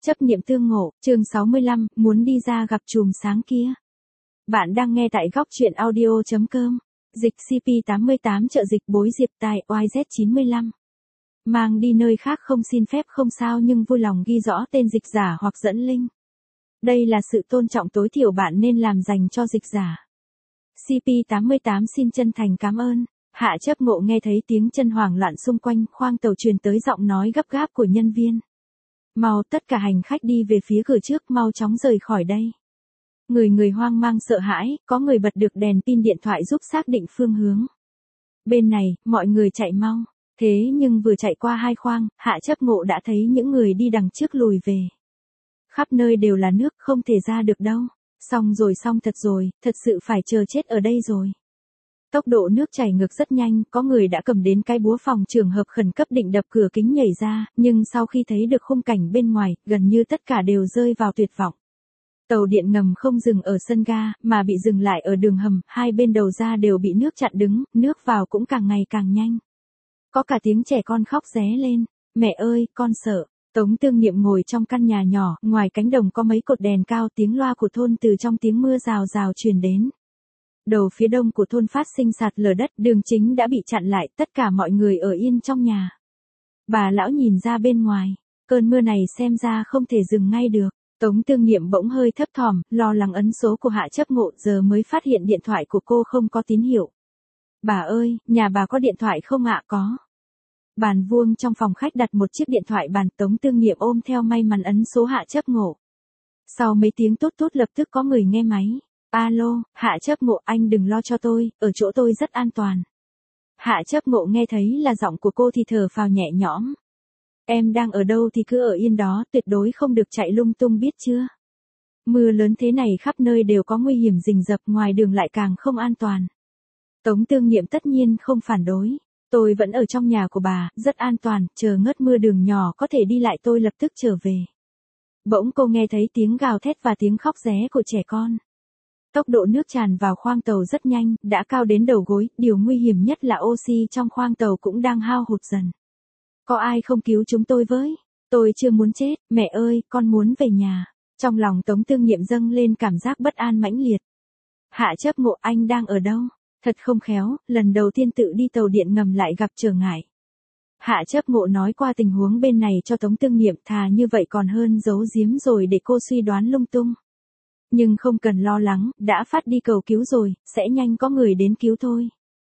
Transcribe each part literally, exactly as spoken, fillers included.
Chấp niệm tương ngộ, chương sáu mươi lăm, muốn đi ra gặp chùm sáng kia. Bạn đang nghe tại góc truyện audio chấm com. Dịch xê pê tám mươi tám trợ dịch bối diệp tài Y Z chín mươi lăm. Mang đi nơi khác không xin phép không sao nhưng vui lòng ghi rõ tên dịch giả hoặc dẫn link. Đây là sự tôn trọng tối thiểu bạn nên làm dành cho dịch giả. xê pê tám mươi tám xin chân thành cảm ơn. Hạ Chấp Ngộ nghe thấy tiếng chân hoảng loạn xung quanh khoang tàu truyền tới giọng nói gấp gáp của nhân viên. Mau tất cả hành khách đi về phía cửa trước, mau chóng rời khỏi đây. Người người hoang mang sợ hãi, có người bật được đèn pin điện thoại giúp xác định phương hướng. Bên này, mọi người chạy mau. Thế nhưng vừa chạy qua hai khoang, Hạ Chấp Ngộ đã thấy những người đi đằng trước lùi về. Khắp nơi đều là nước, không thể ra được đâu. Xong rồi xong thật rồi, thật sự phải chờ chết ở đây rồi. Tốc độ nước chảy ngược rất nhanh, có người đã cầm đến cái búa phòng trường hợp khẩn cấp định đập cửa kính nhảy ra, nhưng sau khi thấy được khung cảnh bên ngoài, gần như tất cả đều rơi vào tuyệt vọng. Tàu điện ngầm không dừng ở sân ga, mà bị dừng lại ở đường hầm, hai bên đầu ra đều bị nước chặn đứng, nước vào cũng càng ngày càng nhanh. Có cả tiếng trẻ con khóc ré lên, mẹ ơi, con sợ. Tống Tương Niệm ngồi trong căn nhà nhỏ, ngoài cánh đồng có mấy cột đèn cao, tiếng loa của thôn từ trong tiếng mưa rào rào truyền đến. Đầu phía đông của thôn phát sinh sạt lở đất, đường chính đã bị chặn lại, tất cả mọi người ở yên trong nhà. Bà lão nhìn ra bên ngoài, cơn mưa này xem ra không thể dừng ngay được. Tống Tương Niệm bỗng hơi thấp thỏm, lo lắng ấn số của Hạ Chấp Ngộ, giờ mới phát hiện điện thoại của cô không có tín hiệu. Bà ơi, nhà bà có điện thoại không ạ? Có. Bàn vuông trong phòng khách đặt một chiếc điện thoại bàn, Tống Tương Niệm ôm theo may mắn ấn số Hạ Chấp Ngộ. Sau mấy tiếng tốt tốt lập tức có người nghe máy. Alo, Hạ Chấp Ngộ, anh đừng lo cho tôi, ở chỗ tôi rất an toàn. Hạ Chấp Ngộ nghe thấy là giọng của cô thì thở phào nhẹ nhõm. Em đang ở đâu thì cứ ở yên đó, tuyệt đối không được chạy lung tung biết chưa. Mưa lớn thế này khắp nơi đều có nguy hiểm rình rập, ngoài đường lại càng không an toàn. Tống Tương Niệm tất nhiên không phản đối. Tôi vẫn ở trong nhà của bà, rất an toàn, chờ ngớt mưa đường nhỏ có thể đi lại tôi lập tức trở về. Bỗng cô nghe thấy tiếng gào thét và tiếng khóc ré của trẻ con. Tốc độ nước tràn vào khoang tàu rất nhanh, đã cao đến đầu gối, điều nguy hiểm nhất là oxy trong khoang tàu cũng đang hao hụt dần. Có ai không cứu chúng tôi với? Tôi chưa muốn chết, mẹ ơi, con muốn về nhà. Trong lòng Tống Tương Niệm dâng lên cảm giác bất an mãnh liệt. Hạ Chấp Ngộ, anh đang ở đâu? Thật không khéo, lần đầu tiên tự đi tàu điện ngầm lại gặp trở ngại. Hạ Chấp Ngộ nói qua tình huống bên này cho Tống Tương Niệm, thà như vậy còn hơn giấu giếm rồi để cô suy đoán lung tung. Nhưng không cần lo lắng, đã phát đi cầu cứu rồi, sẽ nhanh có người đến cứu thôi.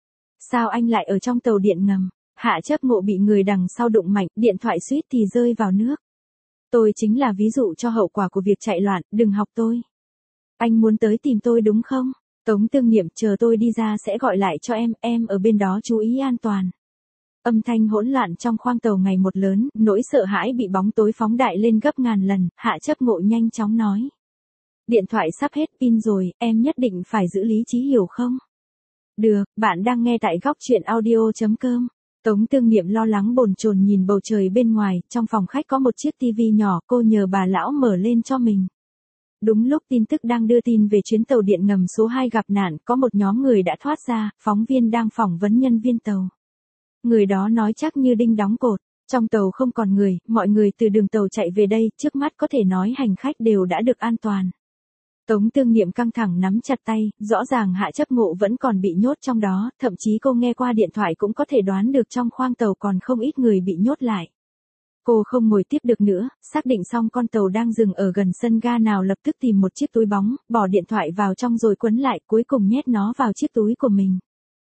Sao anh lại ở trong tàu điện ngầm? Hạ Chấp Ngộ bị người đằng sau đụng mạnh, điện thoại suýt thì rơi vào nước. Tôi chính là ví dụ cho hậu quả của việc chạy loạn, đừng học tôi. Anh muốn tới tìm tôi đúng không? Tống Tương Niệm, chờ tôi đi ra sẽ gọi lại cho em, em ở bên đó chú ý an toàn. Âm thanh hỗn loạn trong khoang tàu ngày một lớn, nỗi sợ hãi bị bóng tối phóng đại lên gấp ngàn lần, Hạ Chấp Ngộ nhanh chóng nói. Điện thoại sắp hết pin rồi, em nhất định phải giữ lý trí hiểu không? Được, bạn đang nghe tại góc truyện audio chấm com. Tống Tương Niệm lo lắng bồn chồn nhìn bầu trời bên ngoài, trong phòng khách có một chiếc tivi nhỏ, cô nhờ bà lão mở lên cho mình. Đúng lúc tin tức đang đưa tin về chuyến tàu điện ngầm số hai gặp nạn, có một nhóm người đã thoát ra, phóng viên đang phỏng vấn nhân viên tàu. Người đó nói chắc như đinh đóng cột, trong tàu không còn người, mọi người từ đường tàu chạy về đây, trước mắt có thể nói hành khách đều đã được an toàn. Tống Tương Niệm căng thẳng nắm chặt tay, rõ ràng Hạ Chấp Ngộ vẫn còn bị nhốt trong đó, thậm chí cô nghe qua điện thoại cũng có thể đoán được trong khoang tàu còn không ít người bị nhốt lại. Cô không ngồi tiếp được nữa, xác định xong con tàu đang dừng ở gần sân ga nào lập tức tìm một chiếc túi bóng, bỏ điện thoại vào trong rồi quấn lại, cuối cùng nhét nó vào chiếc túi của mình.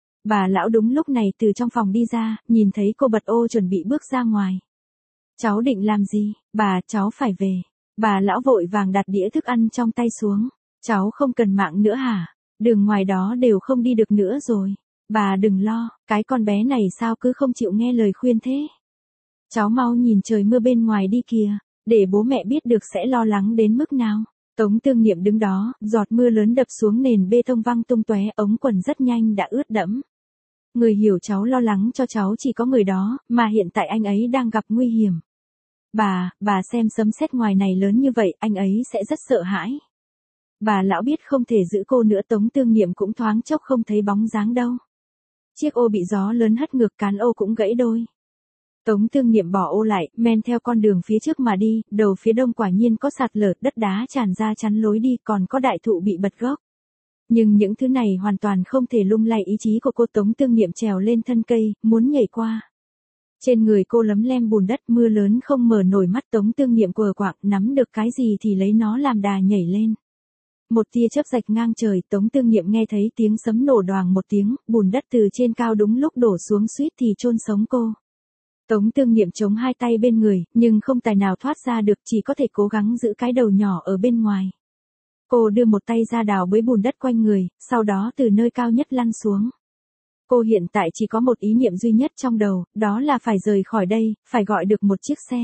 Bà lão đúng lúc này từ trong phòng đi ra, nhìn thấy cô bật ô chuẩn bị bước ra ngoài. Cháu định làm gì? Bà, cháu phải về. Bà lão vội vàng đặt đĩa thức ăn trong tay xuống. Cháu không cần mạng nữa hả? Đường ngoài đó đều không đi được nữa rồi. Bà đừng lo, cái con bé này sao cứ không chịu nghe lời khuyên thế? Cháu mau nhìn trời mưa bên ngoài đi kìa, để bố mẹ biết được sẽ lo lắng đến mức nào. Tống Tương Niệm đứng đó, giọt mưa lớn đập xuống nền bê tông văng tung tóe, ống quần rất nhanh đã ướt đẫm. Người hiểu cháu lo lắng cho cháu chỉ có người đó, mà hiện tại anh ấy đang gặp nguy hiểm. Bà, bà xem sấm sét ngoài này lớn như vậy, anh ấy sẽ rất sợ hãi. Bà lão biết không thể giữ cô nữa, Tống Tương Niệm cũng thoáng chốc không thấy bóng dáng đâu. Chiếc ô bị gió lớn hất ngược, cán ô cũng gãy đôi. Tống Tương Niệm bỏ ô lại, men theo con đường phía trước mà đi, đầu phía đông quả nhiên có sạt lở, đất đá tràn ra chắn lối đi, còn có đại thụ bị bật gốc. Nhưng những thứ này hoàn toàn không thể lung lay ý chí của cô. Tống Tương Niệm trèo lên thân cây, muốn nhảy qua. Trên người cô lấm lem bùn đất, mưa lớn không mở nổi mắt. Tống Tương Niệm quờ quạng, nắm được cái gì thì lấy nó làm đà nhảy lên. Một tia chớp rạch ngang trời, Tống Tương Niệm nghe thấy tiếng sấm nổ đoàng một tiếng, bùn đất từ trên cao đúng lúc đổ xuống suýt thì chôn sống cô. Tống Tương Niệm chống hai tay bên người, nhưng không tài nào thoát ra được, chỉ có thể cố gắng giữ cái đầu nhỏ ở bên ngoài. Cô đưa một tay ra đào bới bùn đất quanh người, sau đó từ nơi cao nhất lăn xuống. Cô hiện tại chỉ có một ý niệm duy nhất trong đầu, đó là phải rời khỏi đây, phải gọi được một chiếc xe.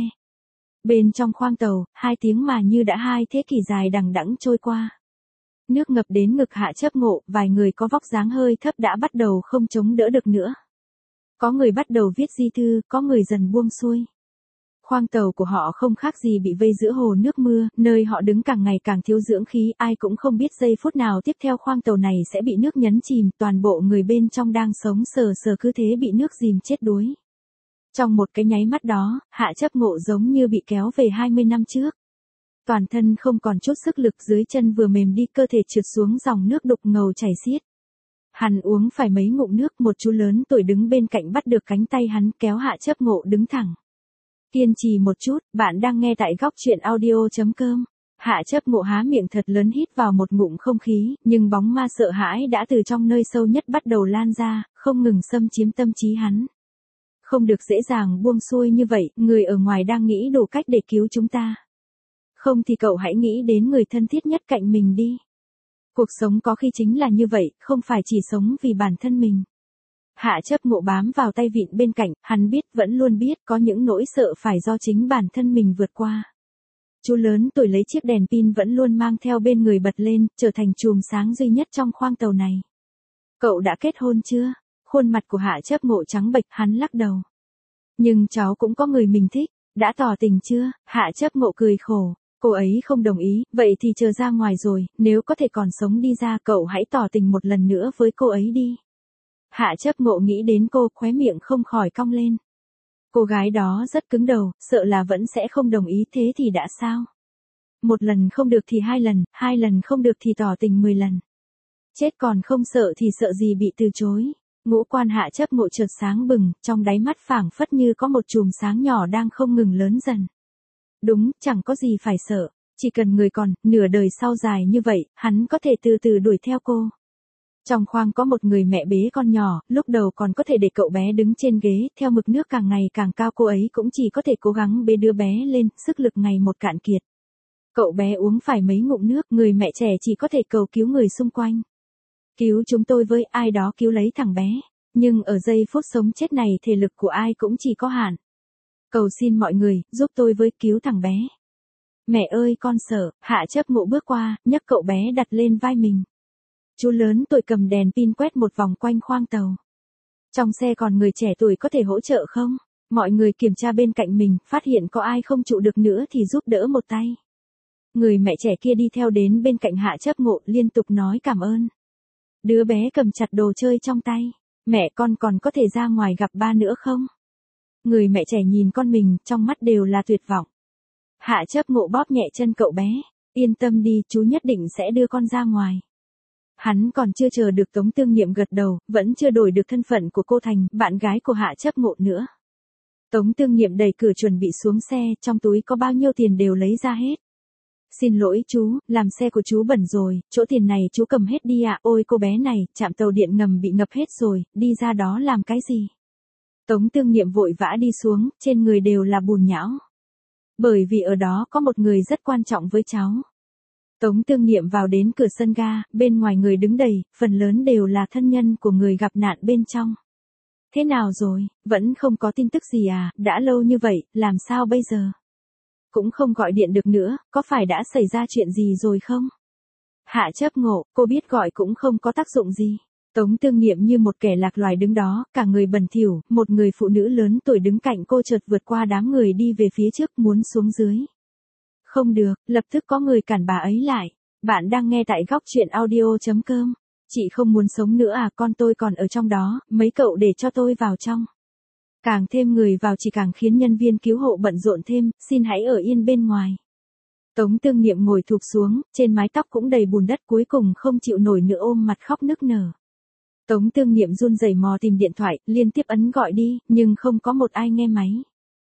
Bên trong khoang tàu, hai tiếng mà như đã hai thế kỷ dài đằng đẵng trôi qua. Nước ngập đến ngực Hạ Chấp Ngộ, vài người có vóc dáng hơi thấp đã bắt đầu không chống đỡ được nữa. Có người bắt đầu viết di thư, có người dần buông xuôi. Khoang tàu của họ không khác gì bị vây giữa hồ nước mưa, nơi họ đứng càng ngày càng thiếu dưỡng khí, ai cũng không biết giây phút nào tiếp theo khoang tàu này sẽ bị nước nhấn chìm, toàn bộ người bên trong đang sống sờ sờ cứ thế bị nước dìm chết đuối. Trong một cái nháy mắt đó, Hạ Chấp Ngộ giống như bị kéo về hai mươi năm trước. Toàn thân không còn chút sức lực, dưới chân vừa mềm đi, cơ thể trượt xuống dòng nước đục ngầu chảy xiết. Hắn uống phải mấy ngụm nước, một chú lớn tuổi đứng bên cạnh bắt được cánh tay hắn kéo Hạ Chấp Ngộ đứng thẳng. Kiên trì một chút, bạn đang nghe tại góc truyện audio.com. Hạ Chấp Ngộ há miệng thật lớn hít vào một ngụm không khí, nhưng bóng ma sợ hãi đã từ trong nơi sâu nhất bắt đầu lan ra, không ngừng xâm chiếm tâm trí hắn. Không được dễ dàng buông xuôi như vậy, người ở ngoài đang nghĩ đủ cách để cứu chúng ta. Không thì cậu hãy nghĩ đến người thân thiết nhất cạnh mình đi. Cuộc sống có khi chính là như vậy, không phải chỉ sống vì bản thân mình. Hạ Chấp Ngộ bám vào tay vịn bên cạnh, hắn biết, vẫn luôn biết, có những nỗi sợ phải do chính bản thân mình vượt qua. Chú lớn tuổi lấy chiếc đèn pin vẫn luôn mang theo bên người bật lên, trở thành chùm sáng duy nhất trong khoang tàu này. Cậu đã kết hôn chưa? Khuôn mặt của Hạ Chấp Ngộ trắng bệch, hắn lắc đầu. Nhưng cháu cũng có người mình thích, đã tỏ tình chưa? Hạ Chấp Ngộ cười khổ. Cô ấy không đồng ý, vậy thì chờ ra ngoài rồi, nếu có thể còn sống đi ra, cậu hãy tỏ tình một lần nữa với cô ấy đi. Hạ Chấp Ngộ nghĩ đến cô, khóe miệng không khỏi cong lên. Cô gái đó rất cứng đầu, sợ là vẫn sẽ không đồng ý, thế thì đã sao? Một lần không được thì hai lần, hai lần không được thì tỏ tình mười lần. Chết còn không sợ thì sợ gì bị từ chối. Ngũ quan Hạ Chấp Ngộ chợt sáng bừng, trong đáy mắt phảng phất như có một chùm sáng nhỏ đang không ngừng lớn dần. Đúng, chẳng có gì phải sợ, chỉ cần người còn, nửa đời sau dài như vậy, hắn có thể từ từ đuổi theo cô. Trong khoang có một người mẹ bế con nhỏ, lúc đầu còn có thể để cậu bé đứng trên ghế, theo mực nước càng ngày càng cao cô ấy cũng chỉ có thể cố gắng bế đứa bé lên, sức lực ngày một cạn kiệt. Cậu bé uống phải mấy ngụm nước, người mẹ trẻ chỉ có thể cầu cứu người xung quanh. Cứu chúng tôi với, ai đó cứu lấy thằng bé. Nhưng ở giây phút sống chết này thể lực của ai cũng chỉ có hạn. Cầu xin mọi người, giúp tôi với, cứu thằng bé. Mẹ ơi con sợ, Hạ Chấp Ngộ bước qua, nhấc cậu bé đặt lên vai mình. Chú lớn tuổi cầm đèn pin quét một vòng quanh khoang tàu. Trong xe còn người trẻ tuổi có thể hỗ trợ không? Mọi người kiểm tra bên cạnh mình, phát hiện có ai không trụ được nữa thì giúp đỡ một tay. Người mẹ trẻ kia đi theo đến bên cạnh Hạ Chấp Ngộ, liên tục nói cảm ơn. Đứa bé cầm chặt đồ chơi trong tay. Mẹ con còn có thể ra ngoài gặp ba nữa không? Người mẹ trẻ nhìn con mình, trong mắt đều là tuyệt vọng. Hạ Chấp Ngộ bóp nhẹ chân cậu bé. Yên tâm đi, chú nhất định sẽ đưa con ra ngoài. Hắn còn chưa chờ được Tống Tương Niệm gật đầu, vẫn chưa đổi được thân phận của cô thành bạn gái của Hạ Chấp Ngộ nữa. Tống Tương Niệm đẩy cửa chuẩn bị xuống xe, trong túi có bao nhiêu tiền đều lấy ra hết. Xin lỗi chú, làm xe của chú bẩn rồi, chỗ tiền này chú cầm hết đi ạ. Ôi cô bé này, trạm tàu điện ngầm bị ngập hết rồi, đi ra đó làm cái gì? Tống Tương Niệm vội vã đi xuống, trên người đều là bùn nhão. Bởi vì ở đó có một người rất quan trọng với cháu. Tống Tương Niệm vào đến cửa sân ga, bên ngoài người đứng đầy, phần lớn đều là thân nhân của người gặp nạn bên trong. Thế nào rồi, vẫn không có tin tức gì à, đã lâu như vậy, làm sao bây giờ? Cũng không gọi điện được nữa, có phải đã xảy ra chuyện gì rồi không? Hạ Chấp Ngộ, cô biết gọi cũng không có tác dụng gì. Tống Tương Niệm như một kẻ lạc loài đứng đó, cả người bẩn thỉu, một người phụ nữ lớn tuổi đứng cạnh cô chợt vượt qua đám người đi về phía trước muốn xuống dưới. Không được, lập tức có người cản bà ấy lại. Bạn đang nghe tại góc truyện audio.com. Chị không muốn sống nữa à, con tôi còn ở trong đó, mấy cậu để cho tôi vào trong. Càng thêm người vào chỉ càng khiến nhân viên cứu hộ bận rộn thêm, xin hãy ở yên bên ngoài. Tống Tương Niệm ngồi thụp xuống, trên mái tóc cũng đầy bùn đất, cuối cùng không chịu nổi nữa ôm mặt khóc nức nở. Tống Tương Niệm run rẩy mò tìm điện thoại, liên tiếp ấn gọi đi, nhưng không có một ai nghe máy.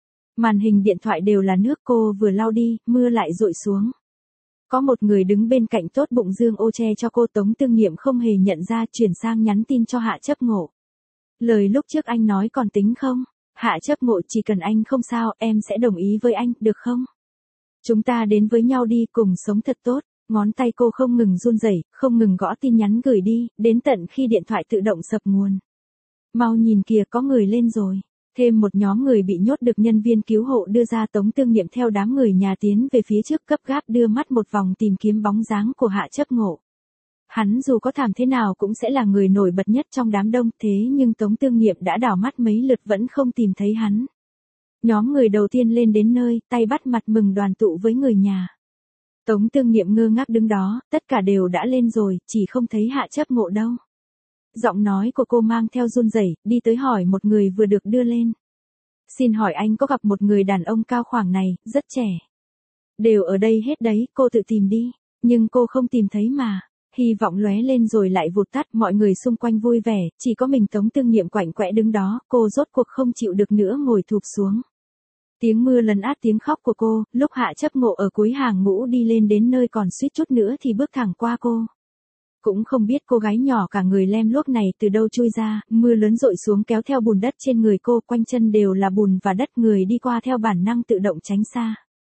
Màn hình điện thoại đều là nước, cô vừa lau đi, mưa lại dội xuống. Có một người đứng bên cạnh tốt bụng dương ô che cho cô. Tống Tương Niệm không hề nhận ra, chuyển sang nhắn tin cho Hạ Chấp Ngộ. Lời lúc trước anh nói còn tính không? Hạ Chấp Ngộ, chỉ cần anh không sao, em sẽ đồng ý với anh, được không? Chúng ta đến với nhau đi, cùng sống thật tốt. Ngón tay cô không ngừng run rẩy, không ngừng gõ tin nhắn gửi đi, đến tận khi điện thoại tự động sập nguồn. Mau nhìn kìa, có người lên rồi. Thêm một nhóm người bị nhốt được nhân viên cứu hộ đưa ra. Tống Tương Niệm theo đám người nhà tiến về phía trước, gấp gáp đưa mắt một vòng tìm kiếm bóng dáng của Hạ Chấp Ngộ. Hắn dù có thảm thế nào cũng sẽ là người nổi bật nhất trong đám đông, thế nhưng Tống Tương Niệm đã đảo mắt mấy lượt vẫn không tìm thấy hắn. Nhóm người đầu tiên lên đến nơi, tay bắt mặt mừng đoàn tụ với người nhà. Tống Tương Niệm ngơ ngác đứng đó, tất cả đều đã lên rồi, chỉ không thấy Hạ Chấp Ngộ đâu. Giọng nói của cô mang theo run rẩy, đi tới hỏi một người vừa được đưa lên. Xin hỏi anh có gặp một người đàn ông cao khoảng này, rất trẻ. Đều ở đây hết đấy, cô tự tìm đi. Nhưng cô không tìm thấy mà. Hy vọng lóe lên rồi lại vụt tắt, mọi người xung quanh vui vẻ, chỉ có mình Tống Tương Niệm quạnh quẽ đứng đó, cô rốt cuộc không chịu được nữa ngồi thụp xuống. Tiếng mưa lấn át tiếng khóc của cô, lúc Hạ Chấp Ngộ ở cuối hàng ngũ đi lên đến nơi còn suýt chút nữa thì bước thẳng qua cô. Cũng không biết cô gái nhỏ cả người lem luốc này từ đâu chui ra, mưa lớn dội xuống kéo theo bùn đất trên người cô, quanh chân đều là bùn và đất, người đi qua theo bản năng tự động tránh xa.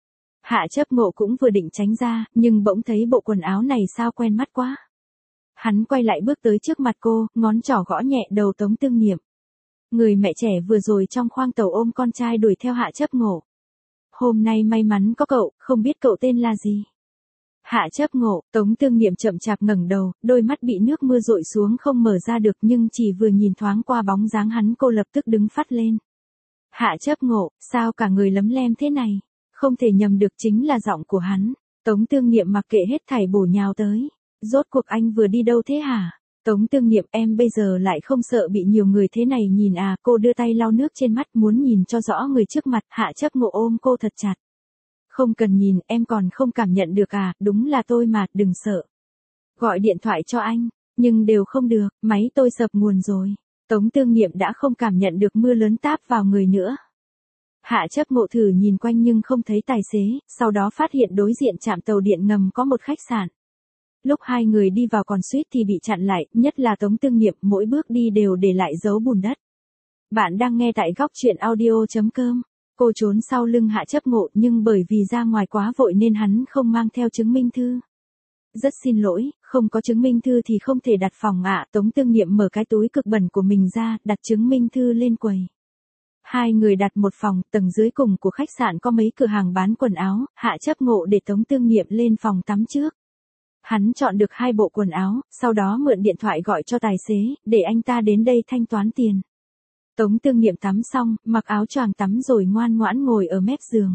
Hạ Chấp Ngộ cũng vừa định tránh ra, nhưng bỗng thấy bộ quần áo này sao quen mắt quá. Hắn quay lại bước tới trước mặt cô, ngón trỏ gõ nhẹ đầu Tống Tương Niệm. Người mẹ trẻ vừa rồi trong khoang tàu ôm con trai đuổi theo Hạ Chấp Ngộ. Hôm nay may mắn có cậu, không biết cậu tên là gì. Hạ Chấp Ngộ. Tống Tương Niệm chậm chạp ngẩng đầu, đôi mắt bị nước mưa dội xuống không mở ra được, nhưng chỉ vừa nhìn thoáng qua bóng dáng hắn cô lập tức đứng phắt lên. Hạ Chấp Ngộ, sao cả người lấm lem thế này? Không thể nhầm được, chính là giọng của hắn. Tống Tương Niệm mặc kệ hết thảy bổ nhào tới. Rốt cuộc anh vừa đi đâu thế hả? Tống Tương Niệm, em bây giờ lại không sợ bị nhiều người thế này nhìn à? Cô đưa tay lau nước trên mắt muốn nhìn cho rõ người trước mặt. Hạ Chấp Ngộ ôm cô thật chặt. Không cần nhìn, em còn không cảm nhận được à? Đúng là tôi mà, đừng sợ. Gọi điện thoại cho anh, nhưng đều không được, máy tôi sập nguồn rồi. Tống Tương Niệm đã không cảm nhận được mưa lớn táp vào người nữa. Hạ Chấp Ngộ thử nhìn quanh nhưng không thấy tài xế, sau đó phát hiện đối diện trạm tàu điện ngầm có một khách sạn. Lúc hai người đi vào còn suýt thì bị chặn lại, nhất là Tống Tương Niệm, mỗi bước đi đều để lại dấu bùn đất. Bạn đang nghe tại góc truyện audio chấm com. Cô trốn sau lưng Hạ Chấp Ngộ, nhưng bởi vì ra ngoài quá vội nên hắn không mang theo chứng minh thư. Rất xin lỗi, không có chứng minh thư thì không thể đặt phòng ạ. Tống Tương Niệm mở cái túi cực bẩn của mình ra, đặt chứng minh thư lên quầy. Hai người đặt một phòng, tầng dưới cùng của khách sạn có mấy cửa hàng bán quần áo. Hạ Chấp Ngộ để Tống Tương Niệm lên phòng tắm trước. Hắn chọn được hai bộ quần áo, sau đó mượn điện thoại gọi cho tài xế, để anh ta đến đây thanh toán tiền. Tống Tương Niệm tắm xong, mặc áo choàng tắm rồi ngoan ngoãn ngồi ở mép giường.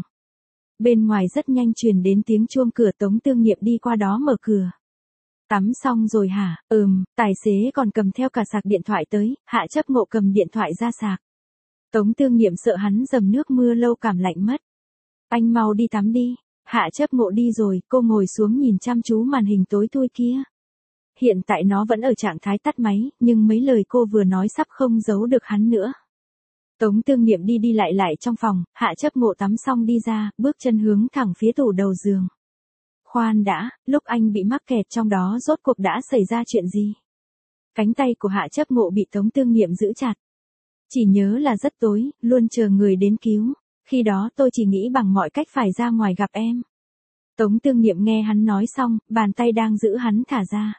Bên ngoài rất nhanh truyền đến tiếng chuông cửa. Tống Tương Niệm đi qua đó mở cửa. Tắm xong rồi hả? Ừm, tài xế còn cầm theo cả sạc điện thoại tới. Hạ Chấp Ngộ cầm điện thoại ra sạc. Tống Tương Niệm sợ hắn dầm nước mưa lâu cảm lạnh mất. Anh mau đi tắm đi. Hạ Chấp Ngộ đi rồi, cô ngồi xuống nhìn chăm chú màn hình tối thui kia. Hiện tại nó vẫn ở trạng thái tắt máy, nhưng mấy lời cô vừa nói sắp không giấu được hắn nữa. Tống Tương Niệm đi đi lại lại trong phòng, Hạ Chấp Ngộ tắm xong đi ra, bước chân hướng thẳng phía tủ đầu giường. Khoan đã, lúc anh bị mắc kẹt trong đó rốt cuộc đã xảy ra chuyện gì? Cánh tay của Hạ Chấp Ngộ bị Tống Tương Niệm giữ chặt. Chỉ nhớ là rất tối, luôn chờ người đến cứu. Khi đó tôi chỉ nghĩ bằng mọi cách phải ra ngoài gặp em. Tống Tương Niệm nghe hắn nói xong, bàn tay đang giữ hắn thả ra.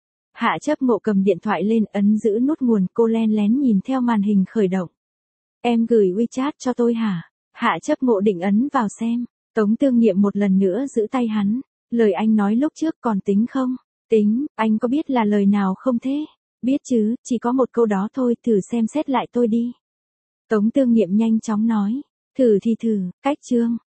Hạ Chấp Ngộ cầm điện thoại lên, ấn giữ nút nguồn, cô len lén nhìn theo màn hình khởi động. Em gửi WeChat cho tôi hả? Hạ Chấp Ngộ định ấn vào xem. Tống Tương Niệm một lần nữa giữ tay hắn. Lời anh nói lúc trước còn tính không? Tính, anh có biết là lời nào không thế? Biết chứ, chỉ có một câu đó thôi, thử xem xét lại tôi đi. Tống Tương Niệm nhanh chóng nói. Thử thì thử, cách chương.